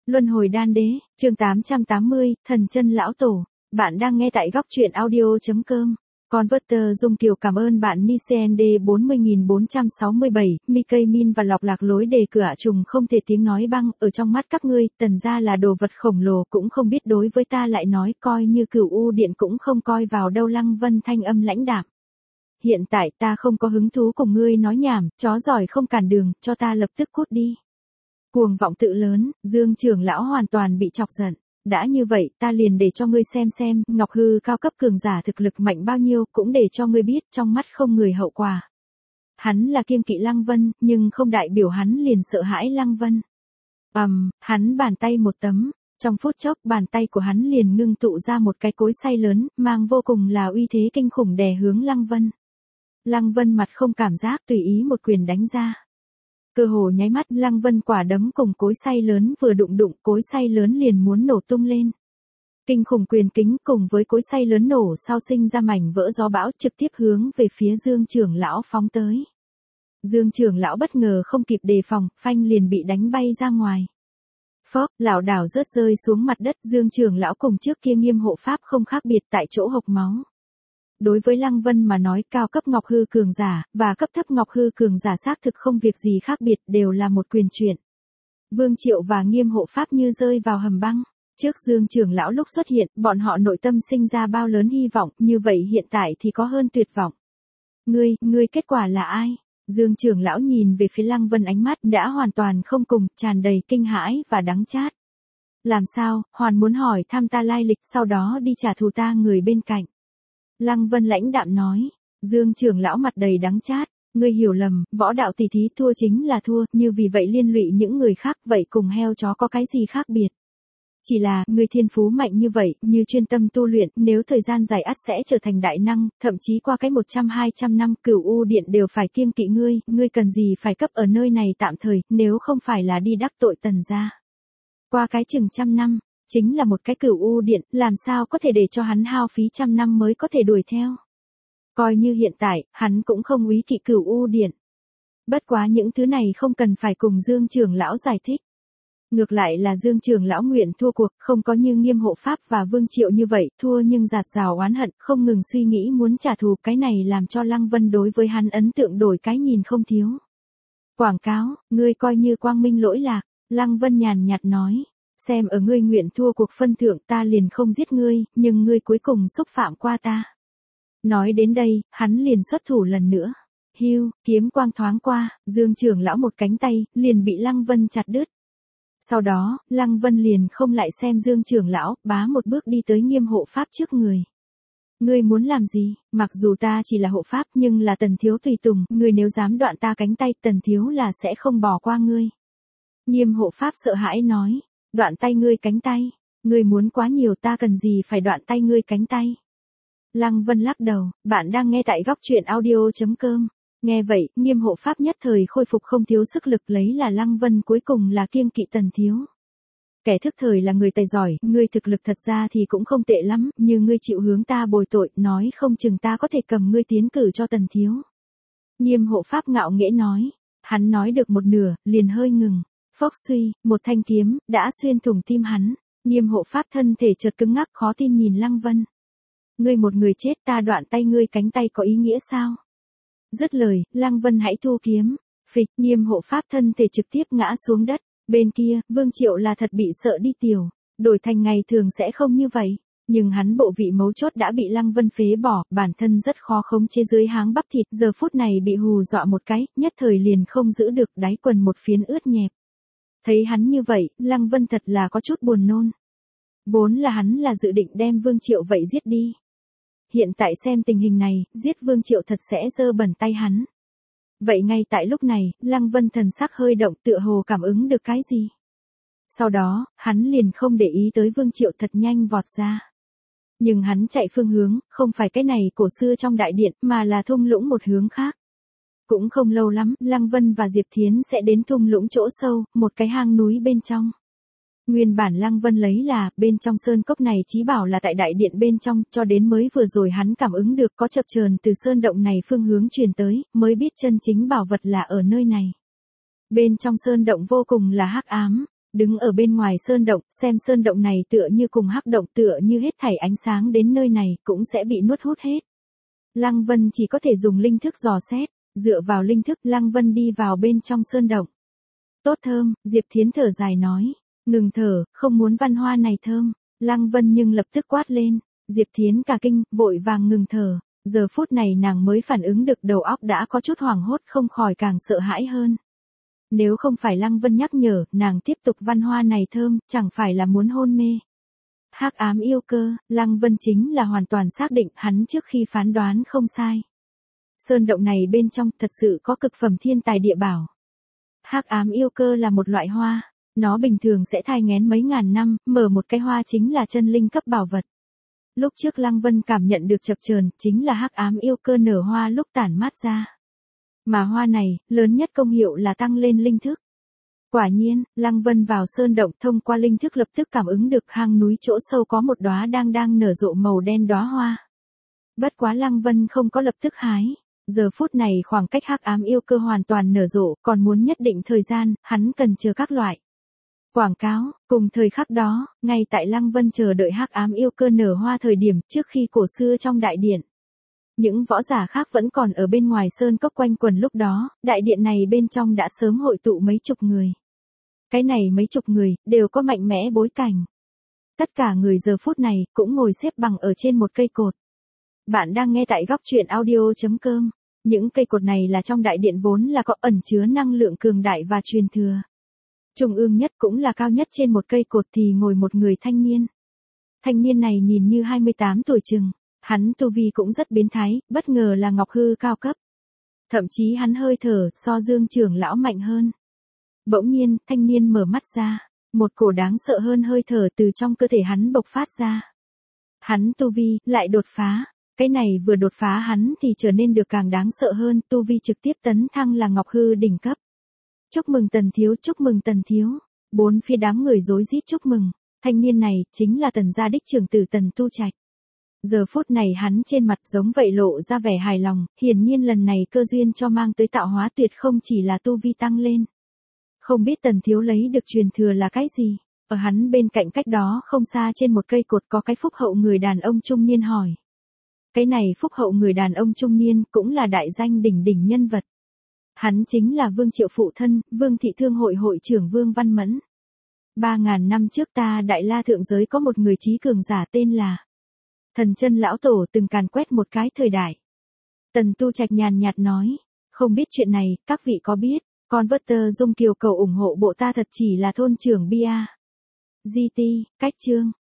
Luân hồi đan đế, chương 880, thần chân lão tổ. Bạn đang nghe tại góc truyện audio.com. Converter Dung Kiều cảm ơn bạn Nicnd 40467, Mickey Min và lọc lạc lối đề cửa trùng không thể tiếng nói băng, ở trong mắt các ngươi, tần gia là đồ vật khổng lồ cũng không biết đối với ta lại nói coi như Cửu U Điện cũng không coi vào đâu. Lăng Vân thanh âm lãnh đạm. Hiện tại ta không có hứng thú cùng ngươi nói nhảm, chó giỏi không cản đường, cho ta lập tức cút đi. Cuồng vọng tự lớn, Dương trưởng lão hoàn toàn bị chọc giận. Đã như vậy, ta liền để cho ngươi xem, Ngọc Hư cao cấp cường giả thực lực mạnh bao nhiêu, cũng để cho ngươi biết trong mắt không người hậu quả. Hắn là kiêng kỵ Lăng Vân, nhưng không đại biểu hắn liền sợ hãi Lăng Vân. Hắn bàn tay một tấm, trong phút chốc bàn tay của hắn liền ngưng tụ ra một cái cối xay lớn, mang vô cùng là uy thế kinh khủng đè hướng Lăng Vân. Lăng Vân mặt không cảm giác tùy ý một quyền đánh ra. Cơ hồ nháy mắt Lăng Vân quả đấm cùng cối xay lớn vừa đụng, cối xay lớn liền muốn nổ tung lên. Kinh khủng quyền kính cùng với cối xay lớn nổ sau sinh ra mảnh vỡ gió bão trực tiếp hướng về phía Dương trưởng lão phóng tới. Dương trưởng lão bất ngờ không kịp đề phòng, phanh liền bị đánh bay ra ngoài. Phốc, lảo đảo rớt rơi xuống mặt đất. Dương trưởng lão cùng trước kia Nghiêm hộ pháp không khác biệt, tại chỗ hộc máu. Đối với Lăng Vân mà nói, cao cấp Ngọc Hư cường giả, và cấp thấp Ngọc Hư cường giả xác thực không việc gì khác biệt, đều là một quyền chuyện. Vương Triệu và Nghiêm hộ pháp như rơi vào hầm băng. Trước Dương trưởng lão lúc xuất hiện, bọn họ nội tâm sinh ra bao lớn hy vọng, như vậy hiện tại thì có hơn tuyệt vọng. Ngươi kết quả là ai? Dương trưởng lão nhìn về phía Lăng Vân, ánh mắt đã hoàn toàn không cùng, tràn đầy kinh hãi và đắng chát. Làm sao, hoàn muốn hỏi thăm ta lai lịch, sau đó đi trả thù ta người bên cạnh. Lăng Vân lãnh đạm nói. Dương trưởng lão mặt đầy đắng chát. Ngươi hiểu lầm, võ đạo tỷ thí thua chính là thua, như vì vậy liên lụy những người khác, vậy cùng heo chó có cái gì khác biệt. Chỉ là, ngươi thiên phú mạnh như vậy, như chuyên tâm tu luyện, nếu thời gian dài ắt sẽ trở thành đại năng, thậm chí qua cái 100-200 năm, Cửu U Điện đều phải kiêng kỵ ngươi cần gì phải cấp ở nơi này tạm thời, nếu không phải là đi đắc tội Tần gia. Qua cái chừng 100 năm. Chính là một cái Cửu U Điện, làm sao có thể để cho hắn hao phí 100 năm mới có thể đuổi theo. Coi như hiện tại, hắn cũng không úy kỵ Cửu U Điện. Bất quá những thứ này không cần phải cùng Dương trưởng lão giải thích. Ngược lại là Dương trưởng lão nguyện thua cuộc, không có như Nghiêm hộ pháp và Vương Triệu như vậy, thua nhưng dạt dào oán hận, không ngừng suy nghĩ muốn trả thù, cái này làm cho Lăng Vân đối với hắn ấn tượng đổi cái nhìn không thiếu. Quảng cáo, ngươi coi như quang minh lỗi lạc, Lăng Vân nhàn nhạt nói. Xem ở ngươi nguyện thua cuộc phân thượng, ta liền không giết ngươi, nhưng ngươi cuối cùng xúc phạm qua ta. Nói đến đây, hắn liền xuất thủ lần nữa. Hưu, kiếm quang thoáng qua, Dương trưởng lão một cánh tay, liền bị Lăng Vân chặt đứt. Sau đó, Lăng Vân liền không lại xem Dương trưởng lão, bá một bước đi tới Nghiêm hộ pháp trước người. Ngươi muốn làm gì? Mặc dù ta chỉ là hộ pháp nhưng là Tần thiếu tùy tùng, ngươi nếu dám đoạn ta cánh tay, Tần thiếu là sẽ không bỏ qua ngươi. Nghiêm hộ pháp sợ hãi nói. Đoạn tay ngươi cánh tay, ngươi muốn quá nhiều, ta cần gì phải đoạn tay ngươi cánh tay. Lăng Vân lắc đầu, bạn đang nghe tại góc truyện audio.com. Nghe vậy, Nghiêm hộ pháp nhất thời khôi phục không thiếu sức lực, lấy là Lăng Vân cuối cùng là kiêng kỵ Tần thiếu. Kẻ thức thời là người tài giỏi, ngươi thực lực thật ra thì cũng không tệ lắm, như ngươi chịu hướng ta bồi tội, nói không chừng ta có thể cầm ngươi tiến cử cho Tần thiếu. Nghiêm hộ pháp ngạo nghễ nói, hắn nói được một nửa, liền hơi ngừng. Phốc suy, một thanh kiếm, đã xuyên thủng tim hắn. Nghiêm hộ pháp thân thể chợt cứng ngắc khó tin nhìn Lăng Vân. Ngươi một người chết, ta đoạn tay ngươi cánh tay có ý nghĩa sao? Dứt lời, Lăng Vân hãy thu kiếm. Phịch, Nghiêm hộ pháp thân thể trực tiếp ngã xuống đất. Bên kia, Vương Triệu là thật bị sợ đi tiểu. Đổi thành ngày thường sẽ không như vậy. Nhưng hắn bộ vị mấu chốt đã bị Lăng Vân phế bỏ, bản thân rất khó khống chế dưới háng bắp thịt. Giờ phút này bị hù dọa một cái, nhất thời liền không giữ được, đáy quần một phiến ướt nhẹp. Thấy hắn như vậy, Lăng Vân thật là có chút buồn nôn. Vốn là hắn là dự định đem Vương Triệu vậy giết đi. Hiện tại xem tình hình này, giết Vương Triệu thật sẽ dơ bẩn tay hắn. Vậy ngay tại lúc này, Lăng Vân thần sắc hơi động, tựa hồ cảm ứng được cái gì. Sau đó, hắn liền không để ý tới Vương Triệu, thật nhanh vọt ra. Nhưng hắn chạy phương hướng, không phải cái này cổ xưa trong đại điện, mà là thung lũng một hướng khác. Cũng không lâu lắm, Lăng Vân và Diệp Thiến sẽ đến thung lũng chỗ sâu, một cái hang núi bên trong. Nguyên bản Lăng Vân lấy là, bên trong sơn cốc này chí bảo là tại đại điện bên trong, cho đến mới vừa rồi hắn cảm ứng được có chập chờn từ sơn động này phương hướng truyền tới, mới biết chân chính bảo vật là ở nơi này. Bên trong sơn động vô cùng là hắc ám, Đứng ở bên ngoài sơn động, xem sơn động này tựa như cùng hắc động, tựa như hết thảy ánh sáng đến nơi này cũng sẽ bị nuốt hút hết. Lăng Vân chỉ có thể dùng linh thức dò xét, dựa vào linh thức Lăng Vân đi vào bên trong sơn động. Tốt thơm, Diệp Thiến thở dài nói. Ngừng thở, không muốn văn hoa này thơm. Lăng Vân nhưng lập tức quát lên. Diệp Thiến cả kinh, vội vàng ngừng thở. Giờ phút này nàng mới phản ứng được, đầu óc đã có chút hoảng hốt, không khỏi càng sợ hãi hơn. Nếu không phải Lăng Vân nhắc nhở, nàng tiếp tục văn hoa này thơm, chẳng phải là muốn hôn mê. Hắc ám yêu cơ, Lăng Vân chính là hoàn toàn xác định hắn trước khi phán đoán không sai. Sơn động này bên trong thật sự có cực phẩm thiên tài địa bảo. Hắc ám yêu cơ là một loại hoa, nó bình thường sẽ thai nghén mấy ngàn năm, mở một cái hoa chính là chân linh cấp bảo vật. Lúc trước Lăng Vân cảm nhận được chập chờn, chính là hắc ám yêu cơ nở hoa lúc tản mát ra. Mà hoa này, lớn nhất công hiệu là tăng lên linh thức. Quả nhiên, Lăng Vân vào sơn động thông qua linh thức lập tức cảm ứng được hang núi chỗ sâu có một đóa đang nở rộ màu đen đóa hoa. Bất quá Lăng Vân không có lập tức hái. Giờ phút này khoảng cách hắc ám yêu cơ hoàn toàn nở rộ, còn muốn nhất định thời gian, hắn cần chờ các loại quảng cáo. Cùng thời khắc đó, ngay tại Lăng Vân chờ đợi hắc ám yêu cơ nở hoa thời điểm trước khi cổ xưa trong đại điện. Những võ giả khác vẫn còn ở bên ngoài sơn cốc quanh quần lúc đó, đại điện này bên trong đã sớm hội tụ mấy chục người. Cái này mấy chục người, đều có mạnh mẽ bối cảnh. Tất cả người giờ phút này, cũng ngồi xếp bằng ở trên một cây cột. Bạn đang nghe tại góc truyện audio.com. Những cây cột này là trong đại điện vốn là có ẩn chứa năng lượng cường đại và truyền thừa. Trung ương nhất cũng là cao nhất trên một cây cột thì ngồi một người thanh niên. Thanh niên này nhìn như 28 tuổi chừng. Hắn tu vi cũng rất biến thái, bất ngờ là ngọc hư cao cấp. Thậm chí hắn hơi thở so Dương trưởng lão mạnh hơn. Bỗng nhiên, thanh niên mở mắt ra. Một cổ đáng sợ hơn hơi thở từ trong cơ thể hắn bộc phát ra. Hắn tu vi, lại đột phá. Cái này vừa đột phá hắn thì trở nên được càng đáng sợ hơn, tu vi trực tiếp tấn thăng là ngọc hư đỉnh cấp. Chúc mừng Tần thiếu, chúc mừng Tần thiếu. Bốn phía đám người rối rít chúc mừng. Thanh niên này chính là Tần gia đích trưởng tử Tần Tu Trạch. Giờ phút này hắn trên mặt giống vậy lộ ra vẻ hài lòng, hiển nhiên lần này cơ duyên cho mang tới tạo hóa tuyệt không chỉ là tu vi tăng lên. Không biết Tần thiếu lấy được truyền thừa là cái gì? Ở hắn bên cạnh cách đó không xa trên một cây cột có cái phúc hậu người đàn ông trung niên hỏi. Cái này phúc hậu người đàn ông trung niên cũng là đại danh đỉnh đỉnh nhân vật. Hắn chính là Vương Triệu phụ thân, Vương thị thương hội hội trưởng Vương Văn Mẫn. 3.000 năm trước ta Đại La thượng giới có một người trí cường giả tên là Thần Chân lão tổ, từng càn quét một cái thời đại. Tần Tu Trạch nhàn nhạt nói, không biết chuyện này, các vị có biết, Converter Dung Kiều cầu ủng hộ bộ ta thật chỉ là thôn trưởng Bia. GT, cách chương.